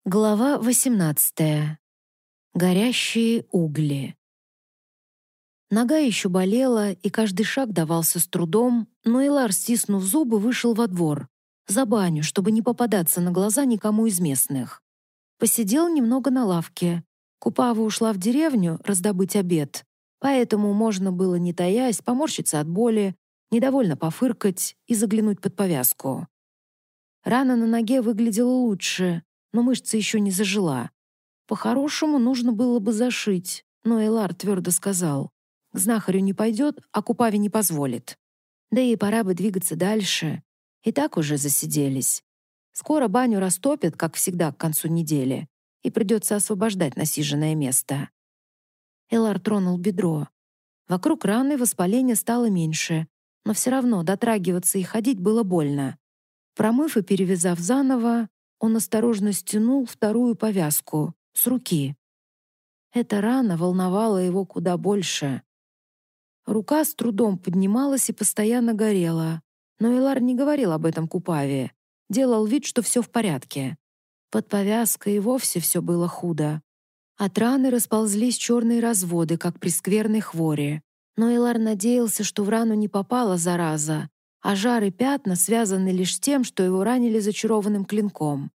Глава 18. Горящие угли. Нога еще болела, и каждый шаг давался с трудом, но Илар, стиснув зубы, вышел во двор, за баню, чтобы не попадаться на глаза никому из местных. Посидел немного на лавке. Купава ушла в деревню раздобыть обед, поэтому можно было, не таясь, поморщиться от боли, недовольно пофыркать и заглянуть под повязку. Рана на ноге выглядела лучше, но мышца еще не зажила. По-хорошему, нужно было бы зашить, но Илар твердо сказал: к знахарю не пойдет, а Купаве не позволит. Да и пора бы двигаться дальше. И так уже засиделись. Скоро баню растопят, как всегда, к концу недели, и придется освобождать насиженное место. Илар тронул бедро. Вокруг раны воспаление стало меньше, но все равно дотрагиваться и ходить было больно. Промыв и перевязав заново, он осторожно стянул вторую повязку с руки. Эта рана волновала его куда больше. Рука с трудом поднималась и постоянно горела, но Илар не говорил об этом Купаве, делал вид, что все в порядке. Под повязкой и вовсе все было худо. От раны расползлись черные разводы, как при скверной хвори. Но Илар надеялся, что в рану не попала зараза, а жар и пятна связаны лишь с тем, что его ранили зачарованным клинком.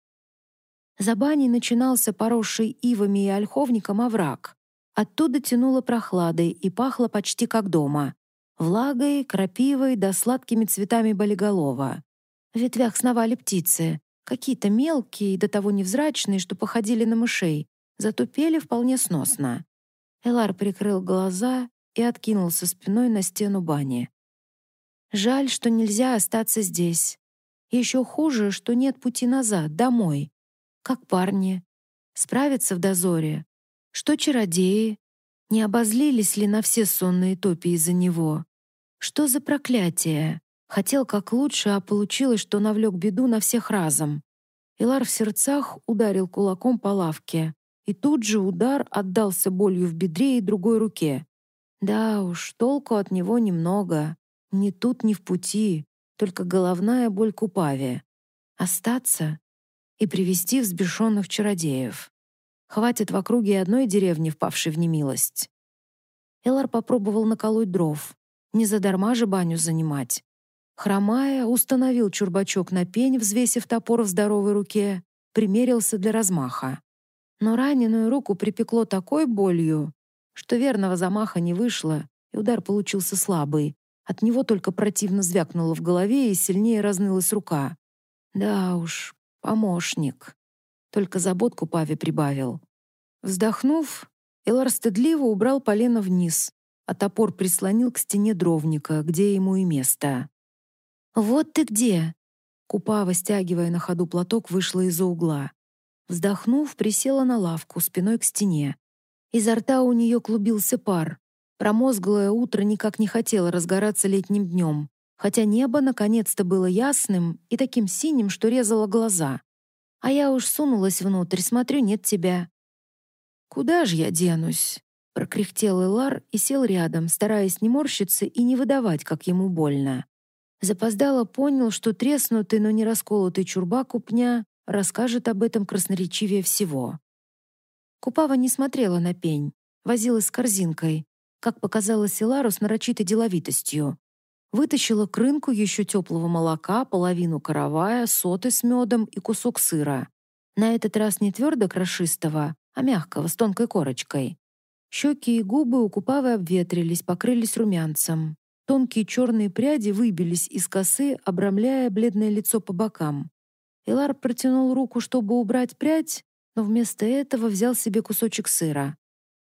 За баней начинался поросший ивами и ольховником овраг. Оттуда тянуло прохладой и пахло почти как дома. Влагой, крапивой да сладкими цветами болиголова. В ветвях сновали птицы, какие-то мелкие и до того невзрачные, что походили на мышей, зато пели вполне сносно. Элар прикрыл глаза и откинулся спиной на стену бани. Жаль, что нельзя остаться здесь. Еще хуже, что нет пути назад, домой. Как парни. Справиться в дозоре. Что чародеи? Не обозлились ли на все сонные топи из-за него? Что за проклятие? Хотел как лучше, а получилось, что навлек беду на всех разом. Илар в сердцах ударил кулаком по лавке. И тут же удар отдался болью в бедре и другой руке. Да уж, толку от него немного. Ни тут, ни в пути. Только головная боль Купаве. Остаться и привести взбешенных чародеев. Хватит в округе одной деревни, впавшей в немилость. Элар попробовал наколоть дров. Не задарма же баню занимать. Хромая, установил чурбачок на пень, взвесив топор в здоровой руке, примерился для размаха. Но раненую руку припекло такой болью, что верного замаха не вышло, и удар получился слабый. От него только противно звякнуло в голове и сильнее разнылась рука. Да уж, помощник. Только забот Купаве прибавил. Вздохнув, Элар стыдливо убрал полено вниз, а топор прислонил к стене дровника, где ему и место. «Вот ты где!» Купава, стягивая на ходу платок, вышла из-за угла. Вздохнув, присела на лавку, спиной к стене. Изо рта у нее клубился пар. Промозглое утро никак не хотело разгораться летним днем, хотя небо наконец-то было ясным и таким синим, что резало глаза. А я уж сунулась внутрь, смотрю, нет тебя. «Куда же я денусь?» — прокряхтел Элар и сел рядом, стараясь не морщиться и не выдавать, как ему больно. Запоздало понял, что треснутый, но не расколотый чурбак у пня расскажет об этом красноречивее всего. Купава не смотрела на пень, возилась с корзинкой, как показалось Элару с нарочитой деловитостью. Вытащила крынку еще теплого молока, половину каравая, соты с медом и кусок сыра. На этот раз не твердо крошистого, а мягкого, с тонкой корочкой. Щеки и губы у Купавы обветрились, покрылись румянцем. Тонкие черные пряди выбились из косы, обрамляя бледное лицо по бокам. Элар протянул руку, чтобы убрать прядь, но вместо этого взял себе кусочек сыра.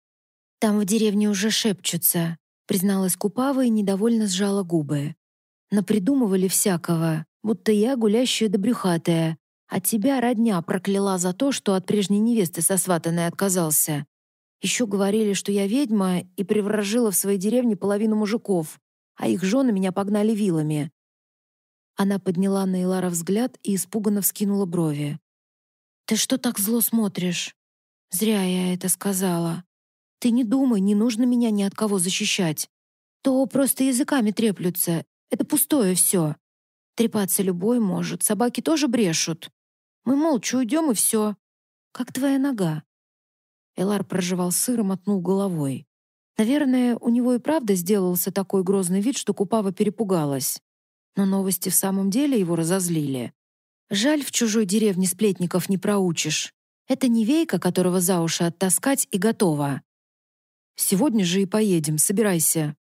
«Там в деревне уже шепчутся», — призналась Купава и недовольно сжала губы. «Напридумывали всякого, будто я гулящая да брюхатая, а тебя родня прокляла за то, что от прежней невесты сосватанной отказался. Еще говорили, что я ведьма и приворожила в своей деревне половину мужиков, а их жены меня погнали вилами». Она подняла на Илара взгляд и испуганно вскинула брови. «Ты что так зло смотришь? Зря я это сказала. Ты не думай, не нужно меня ни от кого защищать. То просто языками треплются. Это пустое все. Трепаться любой может, собаки тоже брешут. Мы молча уйдем, и все. Как твоя нога?» Элар прожевал сыр и мотнул головой. Наверное, у него и правда сделался такой грозный вид, что Купава перепугалась. Но новости в самом деле его разозлили. Жаль, в чужой деревне сплетников не проучишь. Это не Вейка, которого за уши оттаскать, и готово. Сегодня же и поедем, собирайся.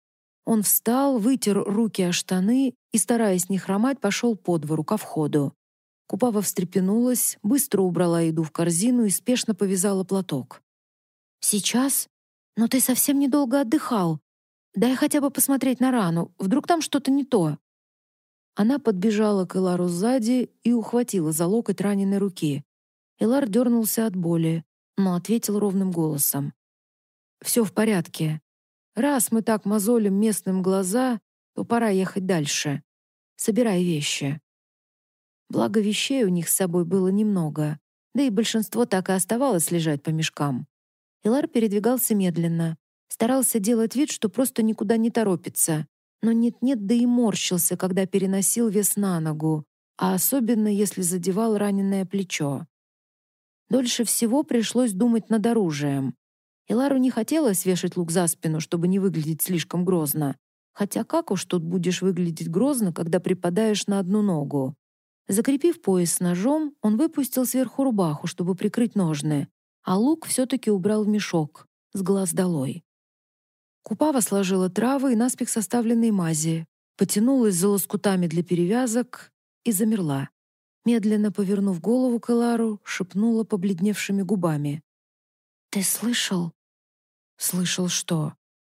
Он встал, вытер руки о штаны и, стараясь не хромать, пошел по двору ко входу. Купава встрепенулась, быстро убрала еду в корзину и спешно повязала платок. «Сейчас? Но ты совсем недолго отдыхал. Дай хотя бы посмотреть на рану, вдруг там что-то не то». Она подбежала к Элару сзади и ухватила за локоть раненой руки. Элар дернулся от боли, но ответил ровным голосом. «Все в порядке. Раз мы так мозолим местным глаза, то пора ехать дальше. Собирай вещи». Благо вещей у них с собой было немного, да и большинство так и оставалось лежать по мешкам. Элар передвигался медленно, старался делать вид, что просто никуда не торопится, но нет-нет, да и морщился, когда переносил вес на ногу, а особенно если задевал раненое плечо. Дольше всего пришлось думать над оружием. Элару не хотелось вешать лук за спину, чтобы не выглядеть слишком грозно. Хотя как уж тут будешь выглядеть грозно, когда припадаешь на одну ногу? Закрепив пояс с ножом, он выпустил сверху рубаху, чтобы прикрыть ножны, а лук все-таки убрал в мешок, с глаз долой. Купава сложила травы и наспех составленные мази, потянулась за лоскутами для перевязок и замерла. Медленно повернув голову к Элару, шепнула побледневшими губами. «Ты слышал?» «Слышал что?»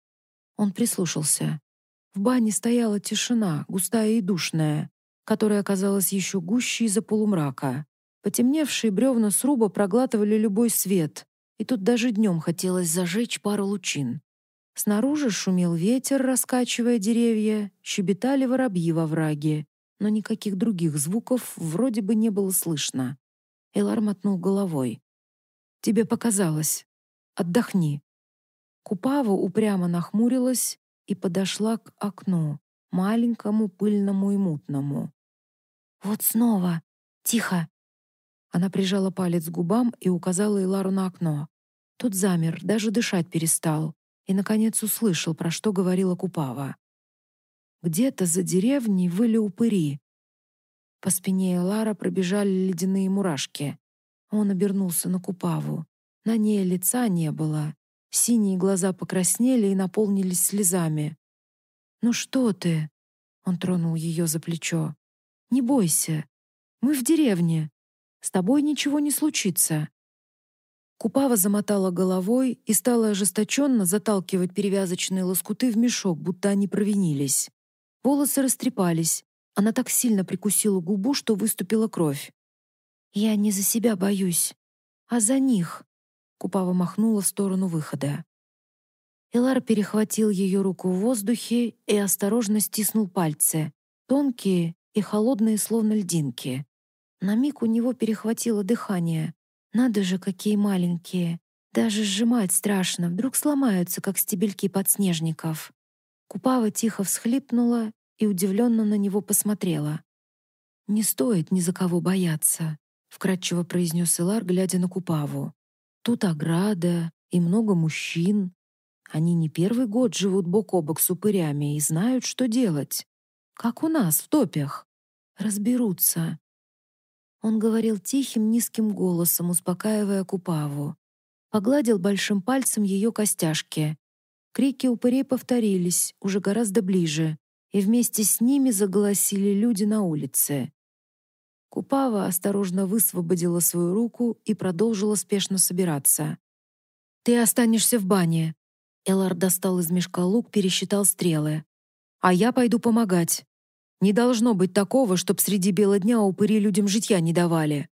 Он прислушался. В бане стояла тишина, густая и душная, которая оказалась еще гуще из-за полумрака. Потемневшие бревна сруба проглатывали любой свет, и тут даже днем хотелось зажечь пару лучин. Снаружи шумел ветер, раскачивая деревья, щебетали воробьи во враге, но никаких других звуков вроде бы не было слышно. Элар мотнул головой. «Тебе показалось. Отдохни». Купава упрямо нахмурилась и подошла к окну, маленькому, пыльному и мутному. «Вот снова! Тихо!» Она прижала палец к губам и указала Элару на окно. Тот замер, даже дышать перестал, и, наконец, услышал, про что говорила Купава. Где-то за деревней выли упыри. По спине Элара пробежали ледяные мурашки. Он обернулся на Купаву. На ней лица не было. Синие глаза покраснели и наполнились слезами. «Ну что ты?» — он тронул ее за плечо. «Не бойся. Мы в деревне. С тобой ничего не случится». Купава замотала головой и стала ожесточенно заталкивать перевязочные лоскуты в мешок, будто они провинились. Волосы растрепались. Она так сильно прикусила губу, что выступила кровь. «Я не за себя боюсь, а за них», — Купава махнула в сторону выхода. Элар перехватил ее руку в воздухе и осторожно стиснул пальцы, тонкие и холодные, словно льдинки. На миг у него перехватило дыхание. Надо же, какие маленькие. Даже сжимать страшно, вдруг сломаются, как стебельки подснежников. Купава тихо всхлипнула и удивленно на него посмотрела. «Не стоит ни за кого бояться», — вкратчиво произнес Элар, глядя на Купаву. «Тут ограда и много мужчин. Они не первый год живут бок о бок с упырями и знают, что делать. Как у нас в топях. Разберутся». Он говорил тихим, низким голосом, успокаивая Купаву. Погладил большим пальцем ее костяшки. Крики упырей повторились, уже гораздо ближе, и вместе с ними заголосили люди на улице. Купава осторожно высвободила свою руку и продолжила спешно собираться. «Ты останешься в бане». Элар достал из мешка лук, пересчитал стрелы. «А я пойду помогать. Не должно быть такого, чтоб среди бела дня упыри людям житья не давали».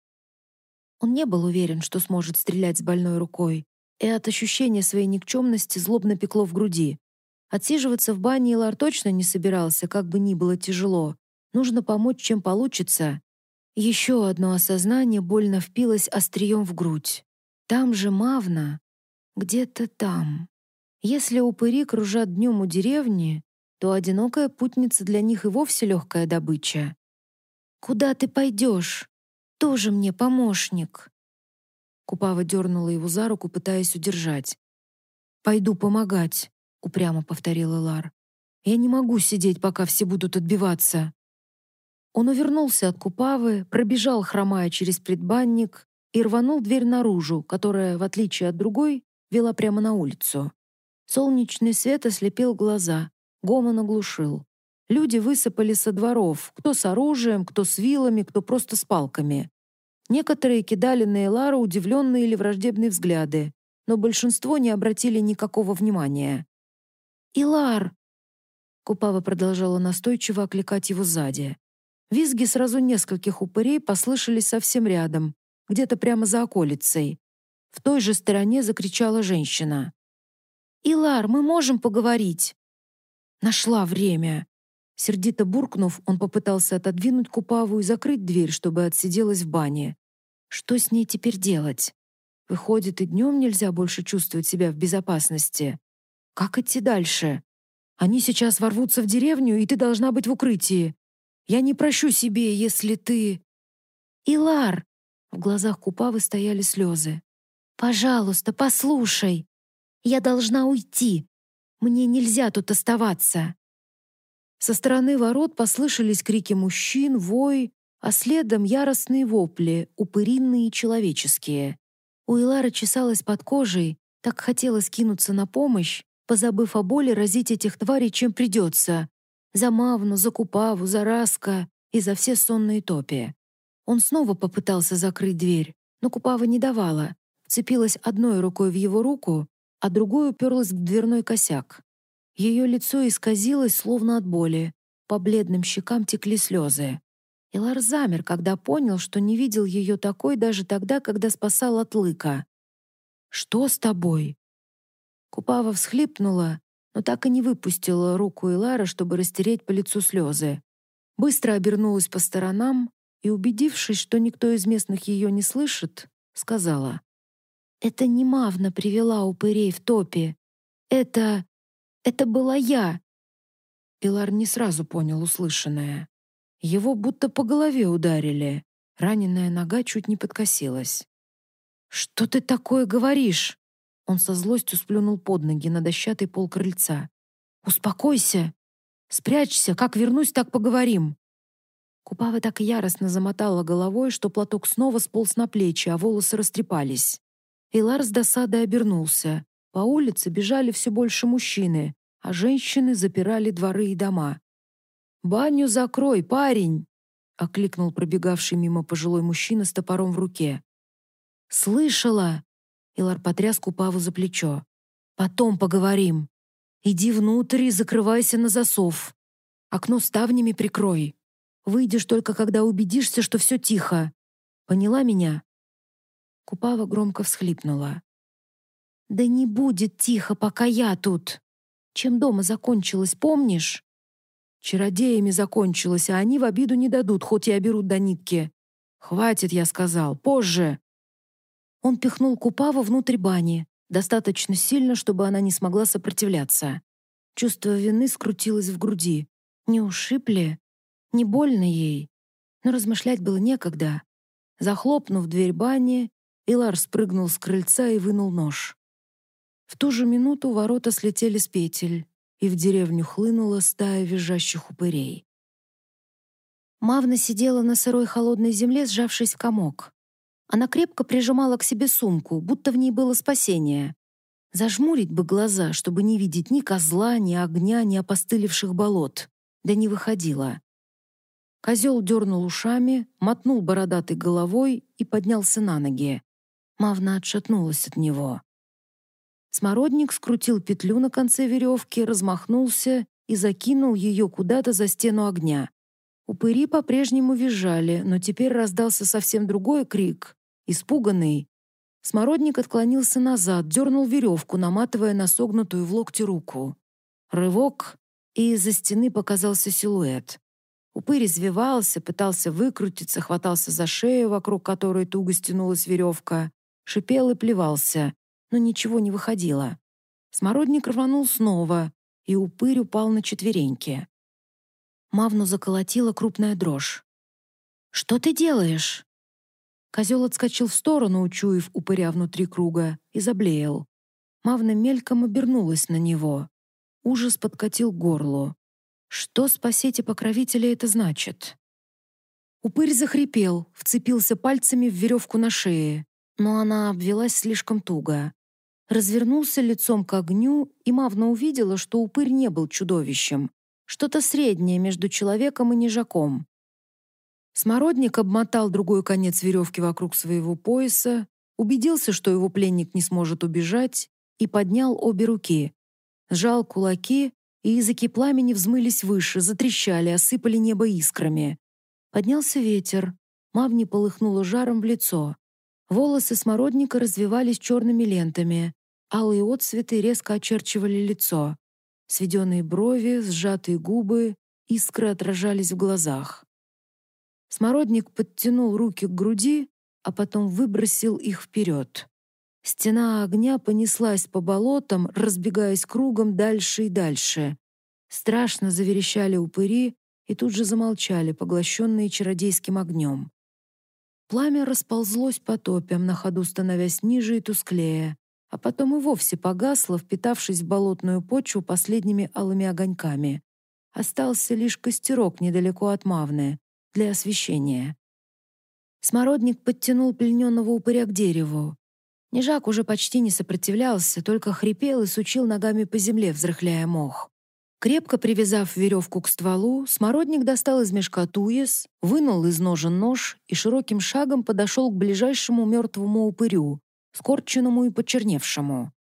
Он не был уверен, что сможет стрелять с больной рукой, и от ощущения своей никчемности злобно пекло в груди. Отсиживаться в бане Элар точно не собирался, как бы ни было тяжело. Нужно помочь, чем получится. Еще одно осознание больно впилось острием в грудь. Там же Мавна, где-то там. Если упыри кружат днем у деревни, то одинокая путница для них и вовсе легкая добыча. «Куда ты пойдешь? Тоже мне помощник». Купава дернула его за руку, пытаясь удержать. «Пойду помогать», — упрямо повторил Илар. «Я не могу сидеть, пока все будут отбиваться». Он увернулся от Купавы, пробежал, хромая через предбанник, и рванул дверь наружу, которая, в отличие от другой, вела прямо на улицу. Солнечный свет ослепил глаза, гомон оглушил. Люди высыпали со дворов, кто с оружием, кто с вилами, кто просто с палками. Некоторые кидали на Элара удивленные или враждебные взгляды, но большинство не обратили никакого внимания. «Илар!» Купава продолжала настойчиво окликать его сзади. Визги сразу нескольких упырей послышались совсем рядом, где-то прямо за околицей. В той же стороне закричала женщина. «Илар, мы можем поговорить?» Нашла время. Сердито буркнув, он попытался отодвинуть Купаву и закрыть дверь, чтобы отсиделась в бане. Что с ней теперь делать? Выходит, и днем нельзя больше чувствовать себя в безопасности. Как идти дальше? Они сейчас ворвутся в деревню, и ты должна быть в укрытии. Я не прощу себе, если ты... Илар! В глазах Купавы стояли слезы. Пожалуйста, послушай. Я должна уйти. Мне нельзя тут оставаться. Со стороны ворот послышались крики мужчин, вой, а следом яростные вопли, упыриные и человеческие. У Илара чесалась под кожей, так хотелось кинуться на помощь, позабыв о боли, разить этих тварей чем придется. За Мавну, за Купаву, за Раска и за все сонные топи. Он снова попытался закрыть дверь, но Купава не давала. Вцепилась одной рукой в его руку, а другой уперлась в дверной косяк. Ее лицо исказилось, словно от боли. По бледным щекам текли слезы. Илар замер, когда понял, что не видел ее такой даже тогда, когда спасал от лыка. «Что с тобой?» Купава всхлипнула, но так и не выпустила руку Илара, чтобы растереть по лицу слезы. Быстро обернулась по сторонам и, убедившись, что никто из местных ее не слышит, сказала: «Это не Мавна привела упырей в топе. Это была я». Илар не сразу понял услышанное. Его будто по голове ударили. Раненая нога чуть не подкосилась. «Что ты такое говоришь?» Он со злостью сплюнул под ноги на дощатый пол крыльца. «Успокойся! Спрячься! Как вернусь, так поговорим!» Купава так яростно замотала головой, что платок снова сполз на плечи, а волосы растрепались. Илар с досадой обернулся. По улице бежали все больше мужчины, а женщины запирали дворы и дома. «Баню закрой, парень!» — окликнул пробегавший мимо пожилой мужчина с топором в руке. «Слышала!» — Илар потряс Купаву за плечо. «Потом поговорим. Иди внутрь и закрывайся на засов. Окно ставнями прикрой. Выйдешь только, когда убедишься, что все тихо. Поняла меня?» Купава громко всхлипнула. «Да не будет тихо, пока я тут. Чем дома закончилось, помнишь?» «Чародеями закончилось, а они в обиду не дадут, хоть и оберут до нитки. Хватит, я сказал, позже». Он пихнул Купаву внутрь бани, достаточно сильно, чтобы она не смогла сопротивляться. Чувство вины скрутилось в груди. Не ушиб ли? Не больно ей? Но размышлять было некогда. Захлопнув дверь бани, Илар спрыгнул с крыльца и вынул нож. В ту же минуту ворота слетели с петель, и в деревню хлынула стая визжащих упырей. Мавна сидела на сырой холодной земле, сжавшись в комок. Она крепко прижимала к себе сумку, будто в ней было спасение. Зажмурить бы глаза, чтобы не видеть ни козла, ни огня, ни опостылевших болот. Да не выходила. Козел дернул ушами, мотнул бородатой головой и поднялся на ноги. Мавна отшатнулась от него. Смородник скрутил петлю на конце веревки, размахнулся и закинул ее куда-то за стену огня. Упыри по-прежнему визжали, но теперь раздался совсем другой крик, испуганный. Смородник отклонился назад, дернул веревку, наматывая на согнутую в локте руку. Рывок, и из-за стены показался силуэт. Упырь извивался, пытался выкрутиться, хватался за шею, вокруг которой туго стянулась веревка, шипел и плевался, но ничего не выходило. Смородник рванул снова, и упырь упал на четвереньки. Мавну заколотила крупная дрожь. «Что ты делаешь?» Козел отскочил в сторону, учуяв упыря внутри круга, и заблеял. Мавна мельком обернулась на него. Ужас подкатил к горлу. Что спасите покровителя это значит? Упырь захрипел, вцепился пальцами в веревку на шее, но она обвелась слишком туго. Развернулся лицом к огню, и Мавна увидела, что упырь не был чудовищем. Что-то среднее между человеком и нежаком. Смородник обмотал другой конец веревки вокруг своего пояса, убедился, что его пленник не сможет убежать, и поднял обе руки. Сжал кулаки, и языки пламени взмылись выше, затрещали, осыпали небо искрами. Поднялся ветер. Мавне полыхнуло жаром в лицо. Волосы смородника развивались черными лентами. Алые отцветы резко очерчивали лицо. Сведенные брови, сжатые губы, искры отражались в глазах. Смородник подтянул руки к груди, а потом выбросил их вперед. Стена огня понеслась по болотам, разбегаясь кругом дальше и дальше. Страшно заверещали упыри и тут же замолчали, поглощенные чародейским огнем. Пламя расползлось по топям, на ходу становясь ниже и тусклее, а потом и вовсе погасло, впитавшись в болотную почву последними алыми огоньками. Остался лишь костерок недалеко от Мавны для освещения. Смородник подтянул плененного упыря к дереву. Нежак уже почти не сопротивлялся, только хрипел и сучил ногами по земле, взрыхляя мох. Крепко привязав веревку к стволу, смородник достал из мешка туес, вынул из ножен нож и широким шагом подошел к ближайшему мертвому упырю, скорченному и почерневшему.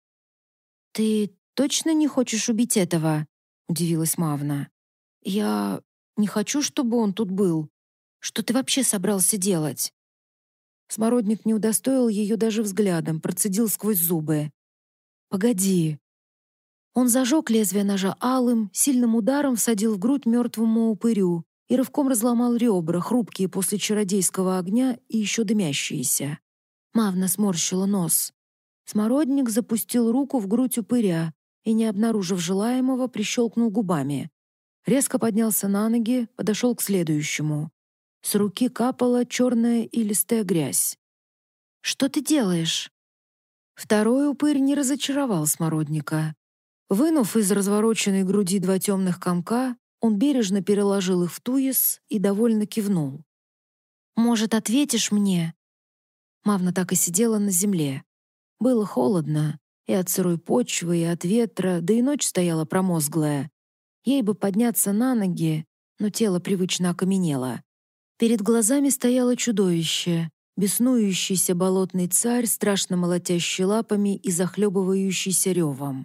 «Ты точно не хочешь убить этого?» — удивилась Мавна. «Я не хочу, чтобы он тут был. Что ты вообще собрался делать?» Смородник не удостоил ее даже взглядом, процедил сквозь зубы. «Погоди». Он зажег лезвие ножа алым, сильным ударом всадил в грудь мертвому упырю и рывком разломал ребра, хрупкие после чародейского огня и еще дымящиеся. Мавна сморщила нос. Смородник запустил руку в грудь упыря и, не обнаружив желаемого, прищелкнул губами. Резко поднялся на ноги, подошел к следующему. С руки капала черная и листая грязь. «Что ты делаешь?» Второй упырь не разочаровал смородника. Вынув из развороченной груди два темных комка, он бережно переложил их в туес и довольно кивнул. «Может, ответишь мне?» Мавна так и сидела на земле. Было холодно и от сырой почвы, и от ветра, да и ночь стояла промозглая. Ей бы подняться на ноги, но тело привычно окаменело. Перед глазами стояло чудовище, беснующийся болотный царь, страшно молотящий лапами и захлебывающийся ревом.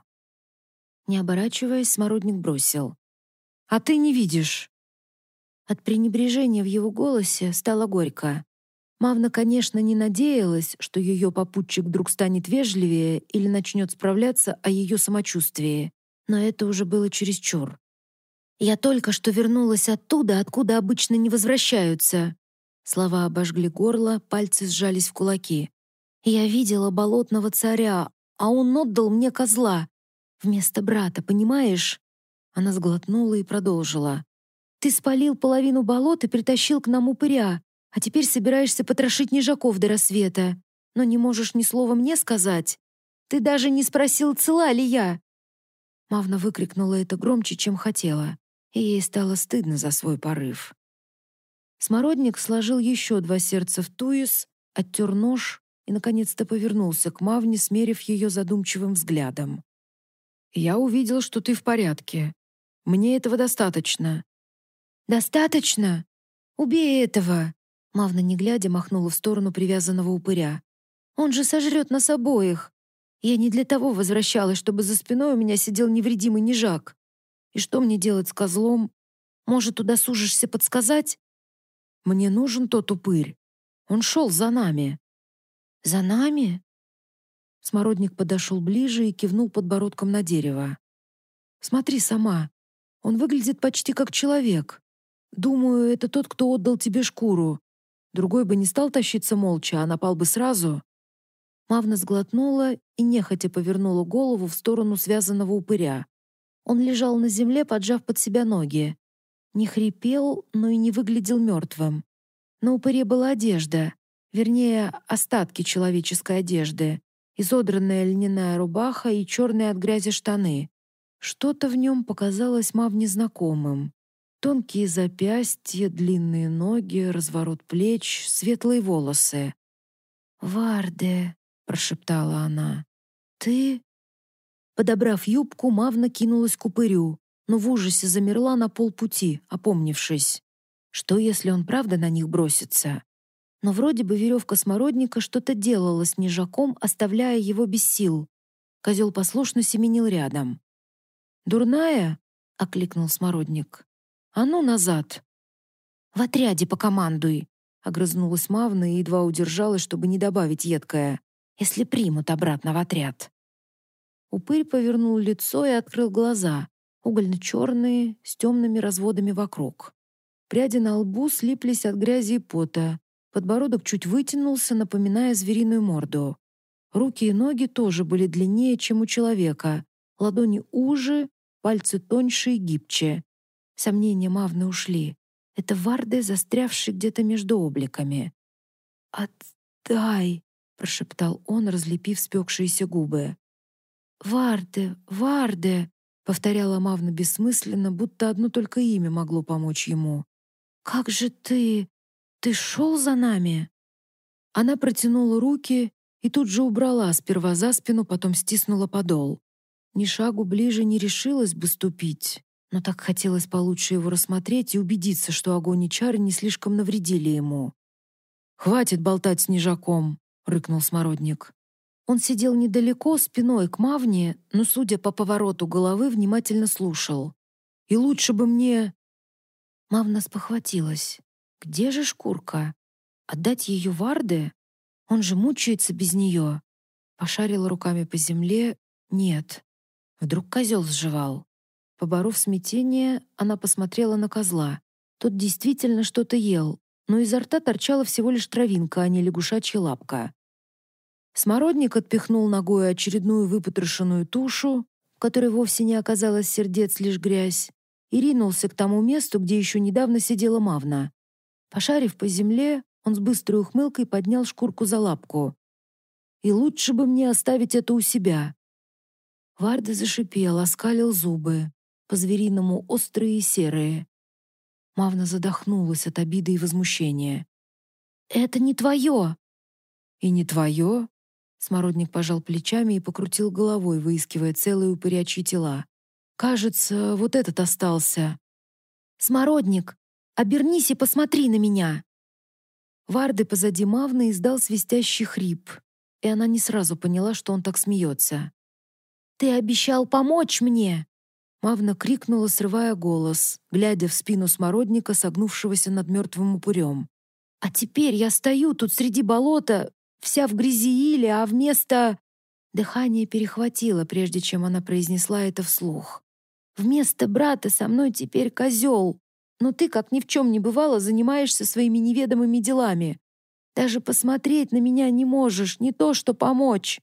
Не оборачиваясь, смородник бросил: «А ты не видишь». От пренебрежения в его голосе стало горько. Мавна, конечно, не надеялась, что ее попутчик вдруг станет вежливее или начнет справляться о ее самочувствии, но это уже было чересчур. «Я только что вернулась оттуда, откуда обычно не возвращаются». Слова обожгли горло, пальцы сжались в кулаки. «Я видела болотного царя, а он отдал мне козла. Вместо брата, понимаешь?» Она сглотнула и продолжила. «Ты спалил половину болот и притащил к нам упыря, а теперь собираешься потрошить нежаков до рассвета, но не можешь ни слова мне сказать. Ты даже не спросил, цела ли я». Мавна выкрикнула это громче, чем хотела, и ей стало стыдно за свой порыв. Смородник сложил еще два сердца в туес, оттер нож и, наконец-то, повернулся к Мавне, смерив ее задумчивым взглядом. «Я увидел, что ты в порядке. Мне этого достаточно». «Достаточно? Убей этого!» Мавна, не глядя, махнула в сторону привязанного упыря. «Он же сожрет нас обоих. Я не для того возвращалась, чтобы за спиной у меня сидел невредимый нежак. И что мне делать с козлом? Может, удосужишься подсказать?» «Мне нужен тот упырь. Он шел за нами». «За нами?» Смородник подошел ближе и кивнул подбородком на дерево. «Смотри сама. Он выглядит почти как человек. Думаю, это тот, кто отдал тебе шкуру. Другой бы не стал тащиться молча, а напал бы сразу». Мавна сглотнула и нехотя повернула голову в сторону связанного упыря. Он лежал на земле, поджав под себя ноги. Не хрипел, но и не выглядел мертвым. На упыре была одежда. Вернее, остатки человеческой одежды, изодранная льняная рубаха и черные от грязи штаны. Что-то в нем показалось Мавне знакомым. Тонкие запястья, длинные ноги, разворот плеч, светлые волосы. «Варде», — прошептала она, — «ты...» Подобрав юбку, Мавна кинулась к упырю, но в ужасе замерла на полпути, опомнившись. Что, если он правда на них бросится? Но вроде бы веревка смородника что-то делала с Нежаком, оставляя его без сил. Козел послушно семенил рядом. «Дурная?» — окликнул смородник. «А ну, назад!» «В отряде покомандуй!» — огрызнулась Мавна и едва удержалась, чтобы не добавить едкое. «Если примут обратно в отряд». Упырь повернул лицо и открыл глаза, угольно-черные, с темными разводами вокруг. Пряди на лбу слиплись от грязи и пота, подбородок чуть вытянулся, напоминая звериную морду. Руки и ноги тоже были длиннее, чем у человека, ладони уже, пальцы тоньше и гибче. Сомнения Мавны ушли. Это Варде, застрявший где-то между обликами. «Отдай!» — прошептал он, разлепив спекшиеся губы. «Варде, Варде!» — повторяла Мавна бессмысленно, будто одно только имя могло помочь ему. «Как же ты? Ты шел за нами?» Она протянула руки и тут же убрала сперва за спину, потом стиснула подол. Ни шагу ближе не решилась бы ступить, но так хотелось получше его рассмотреть и убедиться, что огонь и чары не слишком навредили ему. «Хватит болтать с Нежаком!» — рыкнул смородник. Он сидел недалеко, спиной к Мавне, но, судя по повороту головы, внимательно слушал. «И лучше бы мне...» Мавна спохватилась. «Где же шкурка? Отдать ее Варде? Он же мучается без нее». Пошарила руками по земле. «Нет». Вдруг козел сживал. Поборов смятение, она посмотрела на козла. Тот действительно что-то ел, но изо рта торчала всего лишь травинка, а не лягушачья лапка. Смородник отпихнул ногой очередную выпотрошенную тушу, в которой вовсе не оказалось сердец, лишь грязь, и ринулся к тому месту, где еще недавно сидела Мавна. Пошарив по земле, он с быстрой ухмылкой поднял шкурку за лапку. «И лучше бы мне оставить это у себя». Варда зашипел, оскалил зубы, по-звериному острые и серые. Мавна задохнулась от обиды и возмущения. «Это не твое!» «И не твое?» Смородник пожал плечами и покрутил головой, выискивая целые упырячьи тела. «Кажется, вот этот остался». «Смородник, обернись и посмотри на меня!» Варды позади Мавны издал свистящий хрип, и она не сразу поняла, что он так смеется. «Ты обещал помочь мне!» Мавна крикнула, срывая голос, глядя в спину смородника, согнувшегося над мертвым упырем. «А теперь я стою тут среди болота, вся в грязи или, а вместо...» Дыхание перехватило, прежде чем она произнесла это вслух. «Вместо брата со мной теперь козел, но ты, как ни в чем не бывало, занимаешься своими неведомыми делами. Даже посмотреть на меня не можешь, не то что помочь».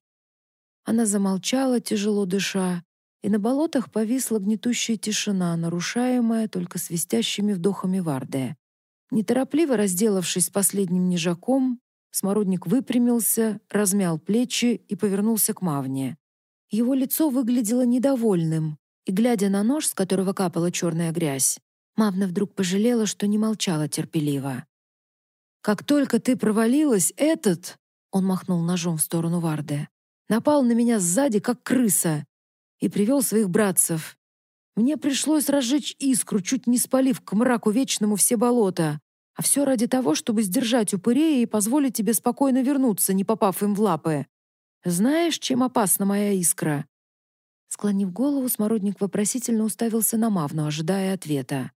Она замолчала, тяжело дыша, и на болотах повисла гнетущая тишина, нарушаемая только свистящими вдохами Варде. Неторопливо разделавшись с последним Нежаком, смородник выпрямился, размял плечи и повернулся к Мавне. Его лицо выглядело недовольным, и, глядя на нож, с которого капала черная грязь, Мавна вдруг пожалела, что не молчала терпеливо. «Как только ты провалилась, этот...» — он махнул ножом в сторону Варде. «Напал на меня сзади, как крыса, и привел своих братцев. Мне пришлось разжечь искру, чуть не спалив к мраку вечному все болота. А все ради того, чтобы сдержать упырей и позволить тебе спокойно вернуться, не попав им в лапы. Знаешь, чем опасна моя искра?» Склонив голову, смородник вопросительно уставился на Мавну, ожидая ответа.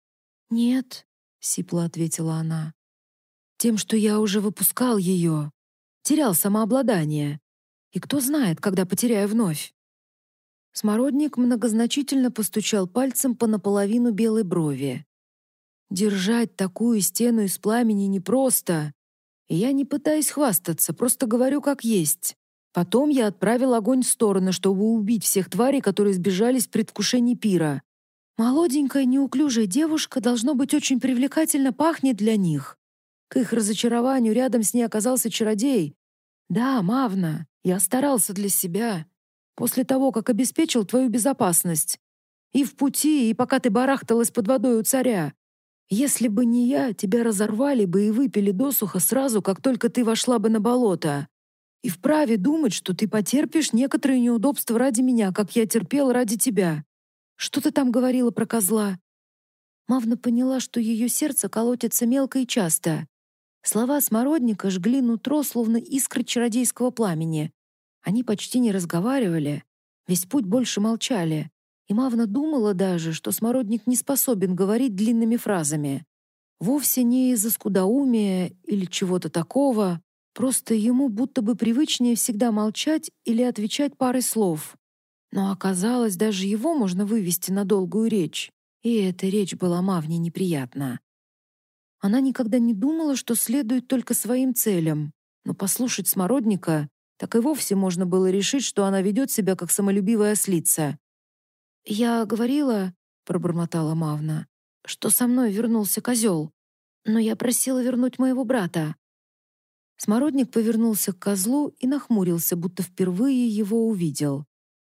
«Нет», — сипло ответила она. «Тем, что я уже выпускал ее, терял самообладание. И кто знает, когда потеряю вновь». Смородник многозначительно постучал пальцем по наполовину белой брови. «Держать такую стену из пламени непросто. И я не пытаюсь хвастаться, просто говорю как есть. Потом я отправил огонь в сторону, чтобы убить всех тварей, которые сбежались в предвкушении пира. Молоденькая, неуклюжая девушка, должно быть, очень привлекательно пахнет для них. К их разочарованию рядом с ней оказался чародей. Да, Мавна, я старался для себя. После того, как обеспечил твою безопасность. И в пути, и пока ты барахталась под водой у царя. Если бы не я, тебя разорвали бы и выпили досуха сразу, как только ты вошла бы на болото. И вправе думать, что ты потерпишь некоторые неудобства ради меня, как я терпел ради тебя. Что ты там говорила про козла?» Мавна поняла, что ее сердце колотится мелко и часто. Слова смородника жгли нутро, словно искры чародейского пламени. Они почти не разговаривали, весь путь больше молчали. И Мавна думала даже, что смородник не способен говорить длинными фразами. Вовсе не из-за скудоумия или чего-то такого, просто ему будто бы привычнее всегда молчать или отвечать парой слов. Но оказалось, даже его можно вывести на долгую речь, и эта речь была Мавне неприятна. Она никогда не думала, что следует только своим целям, но послушать смородника, так и вовсе можно было решить, что она ведет себя как самолюбивая ослица. «Я говорила, — пробормотала Мавна, — что со мной вернулся козел, но я просила вернуть моего брата». Смородник повернулся к козлу и нахмурился, будто впервые его увидел.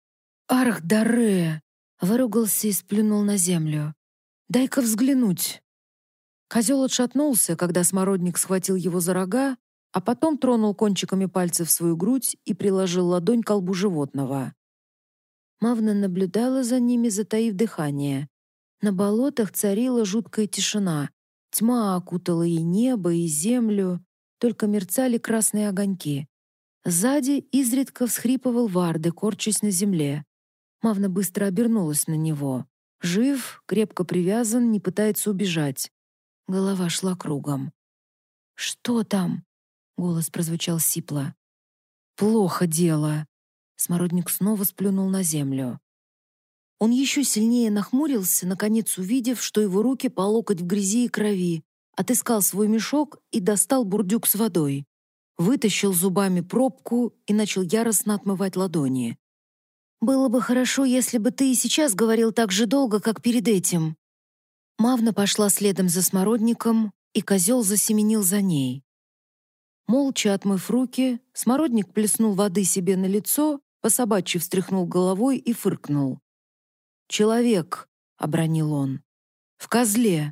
«Арх-даре!» — выругался и сплюнул на землю. «Дай-ка взглянуть». Козел отшатнулся, когда смородник схватил его за рога, а потом тронул кончиками пальцев свою грудь и приложил ладонь к колбу животного. Мавна наблюдала за ними, затаив дыхание. На болотах царила жуткая тишина. Тьма окутала и небо, и землю, только мерцали красные огоньки. Сзади изредка всхрипывал Варды, корчась на земле. Мавна быстро обернулась на него. Жив, крепко привязан, не пытается убежать. Голова шла кругом. «Что там?» — голос прозвучал сипло. «Плохо дело». Смородник снова сплюнул на землю. Он еще сильнее нахмурился, наконец увидев, что его руки по локоть в грязи и крови, отыскал свой мешок и достал бурдюк с водой. Вытащил зубами пробку и начал яростно отмывать ладони. «Было бы хорошо, если бы ты и сейчас говорил так же долго, как перед этим». Мавна пошла следом за смородником, и козел засеменил за ней. Молча отмыв руки, смородник плеснул воды себе на лицо, по-собачьи встряхнул головой и фыркнул. «Человек», — обронил он, — «в козле».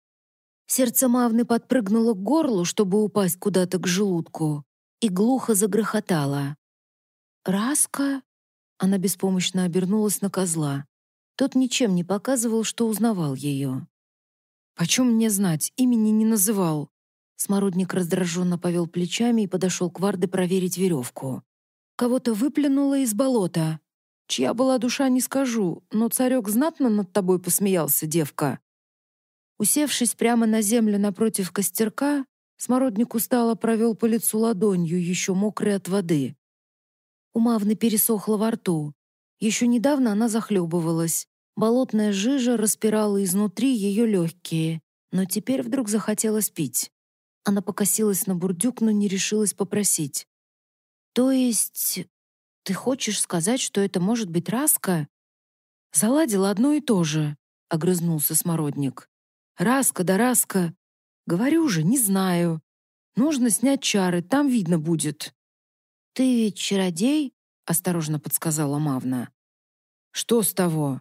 Сердце Мавны подпрыгнуло к горлу, чтобы упасть куда-то к желудку, и глухо загрохотало. «Раска?» — она беспомощно обернулась на козла. Тот ничем не показывал, что узнавал ее. «Почем мне знать? Имени не называл». Смородник раздраженно повел плечами и подошел к Варде проверить веревку. «Кого-то выплюнуло из болота. Чья была душа, не скажу, но царек знатно над тобой посмеялся, девка». Усевшись прямо на землю напротив костерка, смородник устало провел по лицу ладонью, еще мокрой от воды. У Мавны пересохло во рту. Еще недавно она захлебывалась. Болотная жижа распирала изнутри ее легкие, но теперь вдруг захотелось пить. Она покосилась на бурдюк, но не решилась попросить. «То есть ты хочешь сказать, что это может быть Раска?» «Заладила одно и то же», — огрызнулся смородник. «Раска да Раска. Говорю же, не знаю. Нужно снять чары, там видно будет». «Ты ведь чародей?» — осторожно подсказала Мавна. «Что с того?»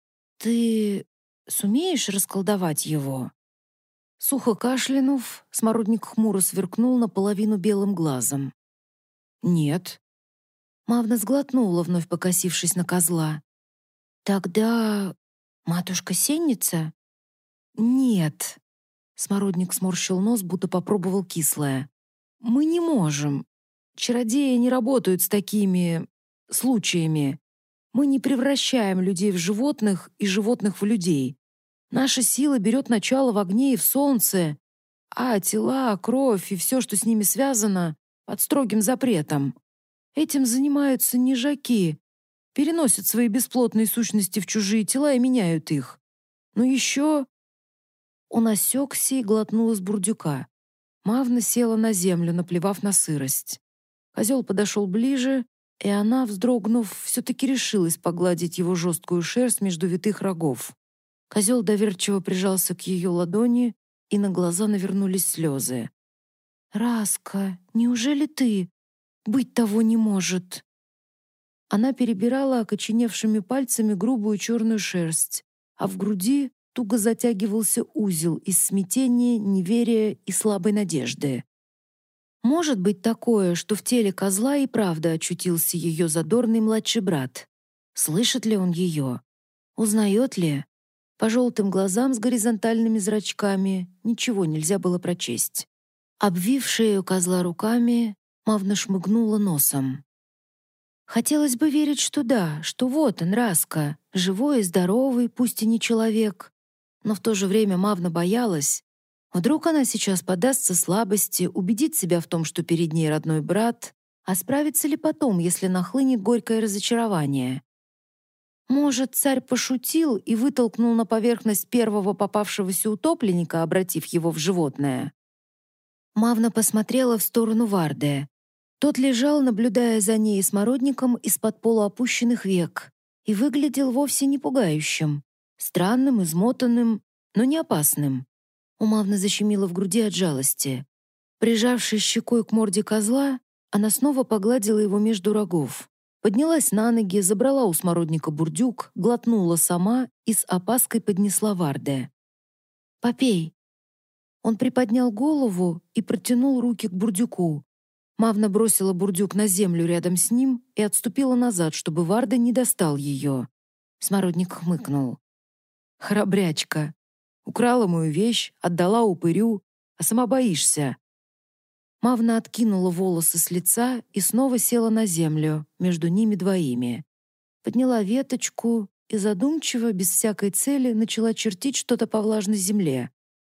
«Ты сумеешь расколдовать его?» Сухо кашлянув, смородник хмуро сверкнул наполовину белым глазом. «Нет». Мавна сглотнула, вновь покосившись на козла. «Тогда матушка-сенница?» «Нет». Смородник сморщил нос, будто попробовал кислое. «Мы не можем. Чародеи не работают с такими случаями. Мы не превращаем людей в животных и животных в людей. Наша сила берет начало в огне и в солнце, а тела, кровь и все, что с ними связано, под строгим запретом. Этим занимаются нежаки, переносят свои бесплотные сущности в чужие тела и меняют их. Но еще...» Он осекся и глотнул из бурдюка. Мавна села на землю, наплевав на сырость. Козел подошел ближе, и она, вздрогнув, все-таки решилась погладить его жесткую шерсть между витых рогов. Козел доверчиво прижался к ее ладони, и на глаза навернулись слезы. «Раска, неужели ты? Быть того не может!» Она перебирала окоченевшими пальцами грубую черную шерсть, а в груди туго затягивался узел из смятения, неверия и слабой надежды. Может быть такое, что в теле козла и правда очутился ее задорный младший брат? Слышит ли он ее? Узнает ли? По желтым глазам с горизонтальными зрачками ничего нельзя было прочесть. Обвив шею козла руками, Мавна шмыгнула носом. Хотелось бы верить, что да, что вот он, Раска, живой и здоровый, пусть и не человек. Но в то же время Мавна боялась. Вдруг она сейчас поддастся слабости, убедит себя в том, что перед ней родной брат, а справится ли потом, если нахлынет горькое разочарование? Может, царь пошутил и вытолкнул на поверхность первого попавшегося утопленника, обратив его в животное? Мавна посмотрела в сторону Варды. Тот лежал, наблюдая за ней и смородником из-под полуопущенных век, и выглядел вовсе не пугающим, странным, измотанным, но не опасным. У Мавны защемило в груди от жалости. Прижавшись щекой к морде козла, она снова погладила его между рогов. Поднялась на ноги, забрала у смородника бурдюк, глотнула сама и с опаской поднесла Варде. «Попей». Он приподнял голову и протянул руки к бурдюку. Мавна бросила бурдюк на землю рядом с ним и отступила назад, чтобы Варда не достал ее. Смородник хмыкнул. «Храбрячка. Украла мою вещь, отдала упырю, а сама боишься». Мавна откинула волосы с лица и снова села на землю между ними двоими. Подняла веточку и задумчиво, без всякой цели, начала чертить что-то по влажной земле.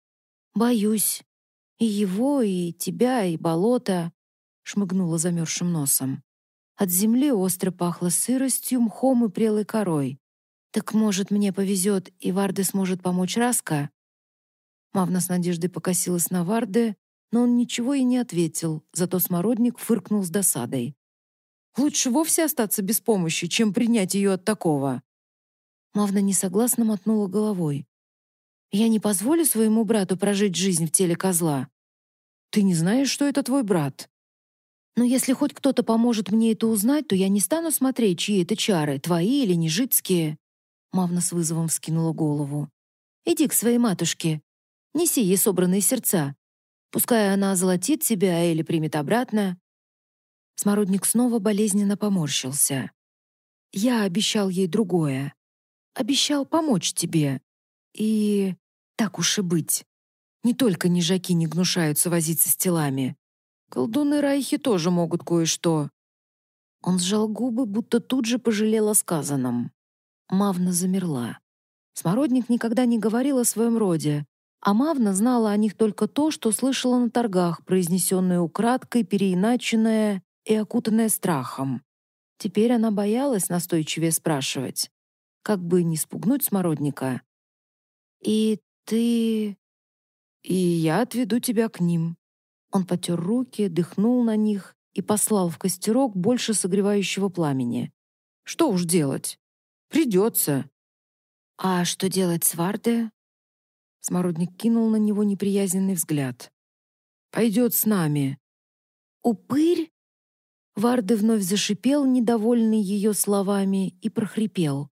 «Боюсь. И его, и тебя, и болото», — шмыгнула замерзшим носом. От земли остро пахло сыростью, мхом и прелой корой. «Так, может, мне повезет, и Варде сможет помочь Раска?» Мавна с надеждой покосилась на Варде, но он ничего и не ответил, зато смородник фыркнул с досадой. «Лучше вовсе остаться без помощи, чем принять ее от такого». Мавна несогласно мотнула головой. «Я не позволю своему брату прожить жизнь в теле козла». «Ты не знаешь, что это твой брат?» «Но если хоть кто-то поможет мне это узнать, то я не стану смотреть, чьи это чары, твои или нежитские». Мавна с вызовом вскинула голову. «Иди к своей матушке. Неси ей собранные сердца. Пускай она озолотит тебя или примет обратно». Смородник снова болезненно поморщился. «Я обещал ей другое. Обещал помочь тебе. И так уж и быть. Не только нежаки не гнушаются возиться с телами. Колдуны Райхи тоже могут кое-что». Он сжал губы, будто тут же пожалел о сказанном. Мавна замерла. Смородник никогда не говорил о своем роде, а Мавна знала о них только то, что слышала на торгах, произнесенное украдкой, переиначенное и окутанное страхом. Теперь она боялась настойчивее спрашивать, как бы не спугнуть Смородника. «И ты...» «И я отведу тебя к ним». Он потер руки, дыхнул на них и послал в костерок больше согревающего пламени. «Что уж делать? Придется». «А что делать с Варде?» Смородник кинул на него неприязненный взгляд. «Пойдет с нами». «Упырь?» Варде вновь зашипел, недовольный ее словами, и прохрипел.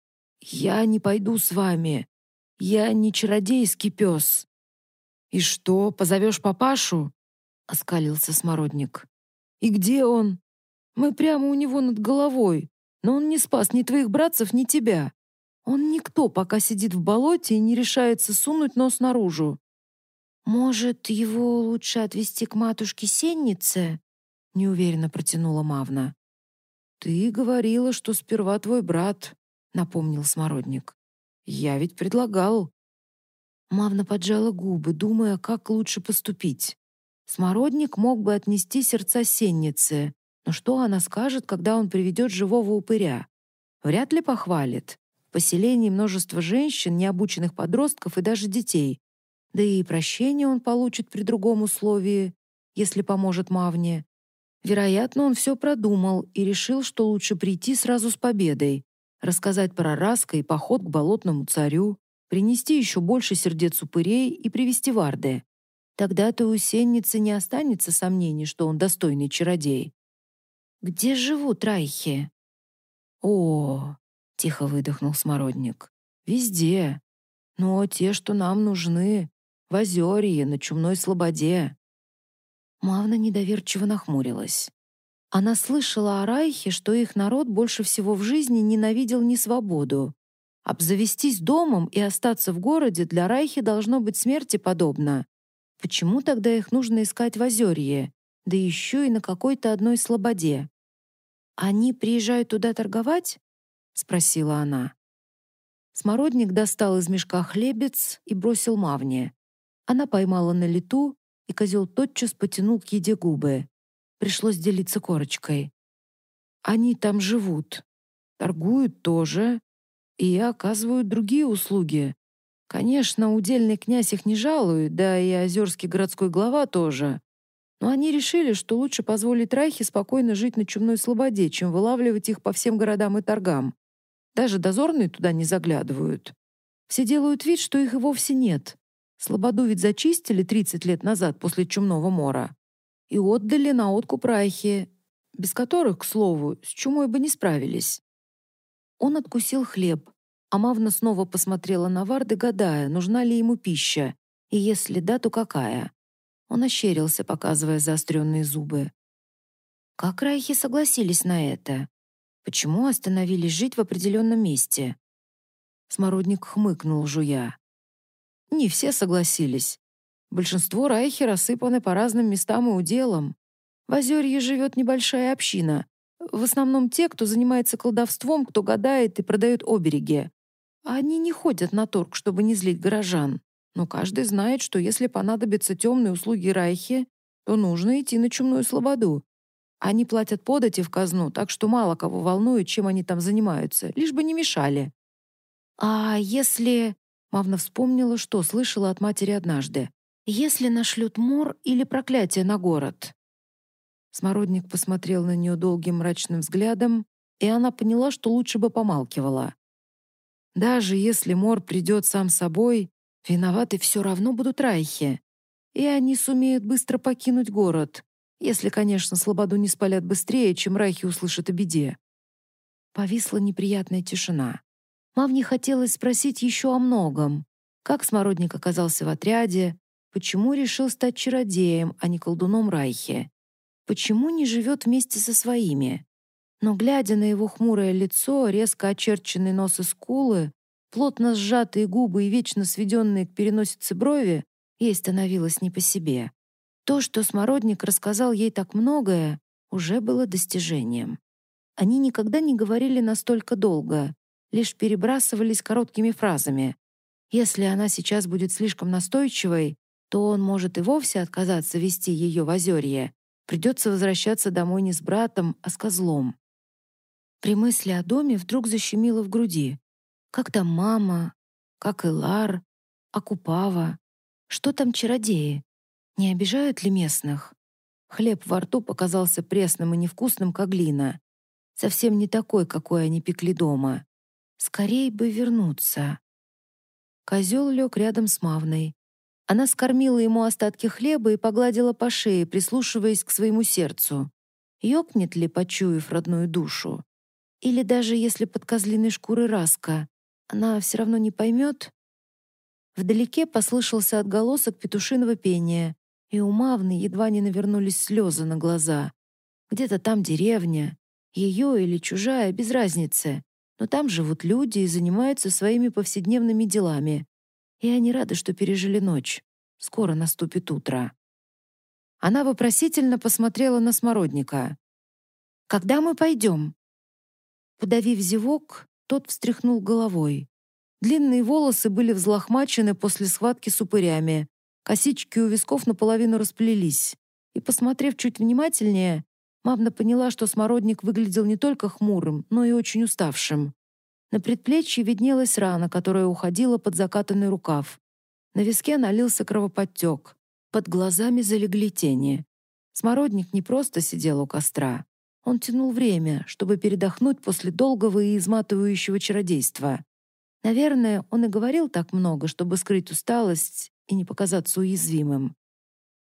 «Я не пойду с вами. Я не чародейский пес». «И что, позовешь папашу?» — оскалился Смородник. «И где он? Мы прямо у него над головой, но он не спас ни твоих братцев, ни тебя. Он никто, пока сидит в болоте и не решается сунуть нос наружу». «Может, его лучше отвезти к матушке-сеннице?» — неуверенно протянула Мавна. «Ты говорила, что сперва твой брат», — напомнил Смородник. «Я ведь предлагал». Мавна поджала губы, думая, как лучше поступить. Смородник мог бы отнести сердца сеннице, но что она скажет, когда он приведет живого упыря? Вряд ли похвалит. В поселении множество женщин, необученных подростков и даже детей. Да и прощение он получит при другом условии, если поможет Мавне. Вероятно, он все продумал и решил, что лучше прийти сразу с победой, рассказать про Раска и поход к болотному царю, принести еще больше сердец упырей и привести Варде. Тогда-то у сенницы не останется сомнений, что он достойный чародей. Где живут райхи? О, тихо выдохнул Смородник. Везде. Но те, что нам нужны, в Озерье, на Чумной Слободе. Мавна недоверчиво нахмурилась. Она слышала о Райхе, что их народ больше всего в жизни ненавидел несвободу. Обзавестись домом и остаться в городе для Райхи должно быть смерти подобно. Почему тогда их нужно искать в Озерье, да еще и на какой-то одной слободе? «Они приезжают туда торговать?» — спросила она. Смородник достал из мешка хлебец и бросил Мавне. Она поймала на лету, и козел тотчас потянул к еде губы. Пришлось делиться корочкой. «Они там живут, торгуют тоже и оказывают другие услуги. Конечно, удельный князь их не жалует, да и озерский городской глава тоже. Но они решили, что лучше позволить Райхе спокойно жить на Чумной Слободе, чем вылавливать их по всем городам и торгам. Даже дозорные туда не заглядывают. Все делают вид, что их и вовсе нет. Слободу ведь зачистили 30 лет назад после Чумного мора и отдали на откуп Райхе, без которых, к слову, с чумой бы не справились». Он откусил хлеб, а Мавна снова посмотрела на Варды, гадая, нужна ли ему пища, и если да, то какая. Он ощерился, показывая заостренные зубы. Как Райхи согласились на это? Почему остановились жить в определенном месте? Смородник хмыкнул, жуя. Не все согласились. Большинство Райхи рассыпаны по разным местам и уделам. В Озерье живет небольшая община. В основном те, кто занимается колдовством, кто гадает и продает обереги. Они не ходят на торг, чтобы не злить горожан. Но каждый знает, что если понадобятся темные услуги Райхи, то нужно идти на Чумную Слободу. Они платят подати в казну, так что мало кого волнует, чем они там занимаются, лишь бы не мешали. «А если...» — Мавна вспомнила, что слышала от матери однажды. «Если нашлют мор или проклятие на город?» Смородник посмотрел на нее долгим мрачным взглядом, и она поняла, что лучше бы помалкивала. Даже если мор придет сам собой, виноваты все равно будут Райхи, и они сумеют быстро покинуть город, если, конечно, Слободу не спалят быстрее, чем Райхи услышат о беде. Повисла неприятная тишина. Мавне хотелось спросить еще о многом. Как Смородник оказался в отряде, почему решил стать чародеем, а не колдуном Райхи, почему не живет вместе со своими. Но, глядя на его хмурое лицо, резко очерченный нос и скулы, плотно сжатые губы и вечно сведенные к переносице брови, ей становилось не по себе. То, что Смородник рассказал ей так многое, уже было достижением. Они никогда не говорили настолько долго, лишь перебрасывались короткими фразами. Если она сейчас будет слишком настойчивой, то он может и вовсе отказаться вести ее в Озерье. Придется возвращаться домой не с братом, а с козлом. При мысли о доме вдруг защемило в груди. Как там мама? Как Элар? А Купава? Что там чародеи? Не обижают ли местных? Хлеб во рту показался пресным и невкусным, как глина. Совсем не такой, какой они пекли дома. Скорей бы вернуться. Козел лег рядом с Мавной. Она скормила ему остатки хлеба и погладила по шее, прислушиваясь к своему сердцу. Ёкнет ли, почуяв родную душу? Или даже если под козлиной шкурой Раска, она все равно не поймет? Вдалеке послышался отголосок петушиного пения, и у Мавны едва не навернулись слезы на глаза. Где-то там деревня, ее или чужая, без разницы, но там живут люди и занимаются своими повседневными делами. И они рады, что пережили ночь. Скоро наступит утро. Она вопросительно посмотрела на Смородника. «Когда мы пойдем?» Подавив зевок, тот встряхнул головой. Длинные волосы были взлохмачены после схватки с упырями. Косички у висков наполовину расплелись. И, посмотрев чуть внимательнее, Мавна поняла, что Смородник выглядел не только хмурым, но и очень уставшим. На предплечье виднелась рана, которая уходила под закатанный рукав. На виске налился кровоподтек. Под глазами залегли тени. Смородник не просто сидел у костра. Он тянул время, чтобы передохнуть после долгого и изматывающего чародейства. Наверное, он и говорил так много, чтобы скрыть усталость и не показаться уязвимым.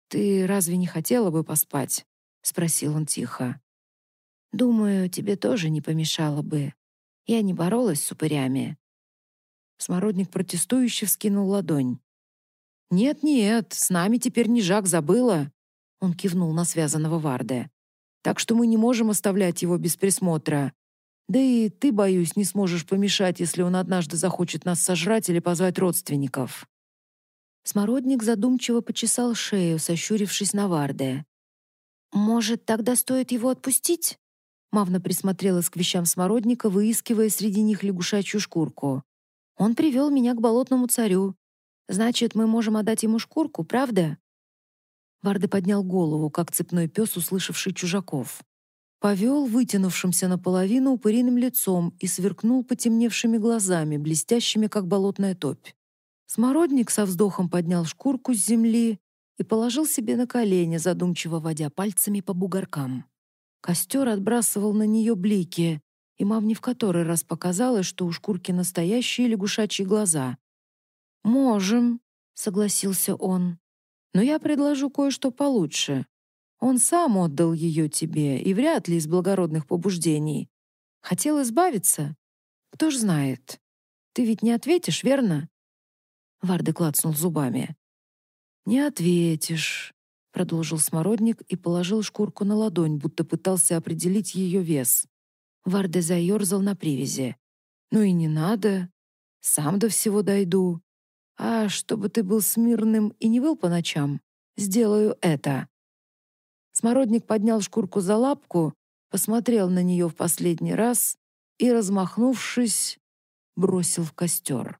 «Ты разве не хотела бы поспать?» — спросил он тихо. «Думаю, тебе тоже не помешало бы. Я не боролась с упырями». Смородник протестующе вскинул ладонь. «Нет-нет, с нами теперь не Жак, забыла!» Он кивнул на связанного Варде. «Так что мы не можем оставлять его без присмотра. Да и ты, боюсь, не сможешь помешать, если он однажды захочет нас сожрать или позвать родственников». Смородник задумчиво почесал шею, сощурившись на Варде. «Может, тогда стоит его отпустить?» Мавна присмотрелась к вещам Смородника, выискивая среди них лягушачью шкурку. «Он привел меня к болотному царю. Значит, мы можем отдать ему шкурку, правда?» Варде поднял голову, как цепной пес, услышавший чужаков. Повел вытянувшимся наполовину упыриным лицом и сверкнул потемневшими глазами, блестящими, как болотная топь. Смородник со вздохом поднял шкурку с земли и положил себе на колени, задумчиво водя пальцами по бугоркам. Костер отбрасывал на нее блики, и мамне в который раз показалось, что у шкурки настоящие лягушачьи глаза. «Можем», — согласился он. «Но я предложу кое-что получше. Он сам отдал ее тебе, и вряд ли из благородных побуждений. Хотел избавиться? Кто ж знает. Ты ведь не ответишь, верно?» Варде клацнул зубами. «Не ответишь», — продолжил Смородник и положил шкурку на ладонь, будто пытался определить ее вес. Варде заерзал на привязи. «Ну и не надо. Сам до всего дойду. А чтобы ты был смирным и не выл по ночам, сделаю это». Смородник поднял шкурку за лапку, посмотрел на нее в последний раз и, размахнувшись, бросил в костер.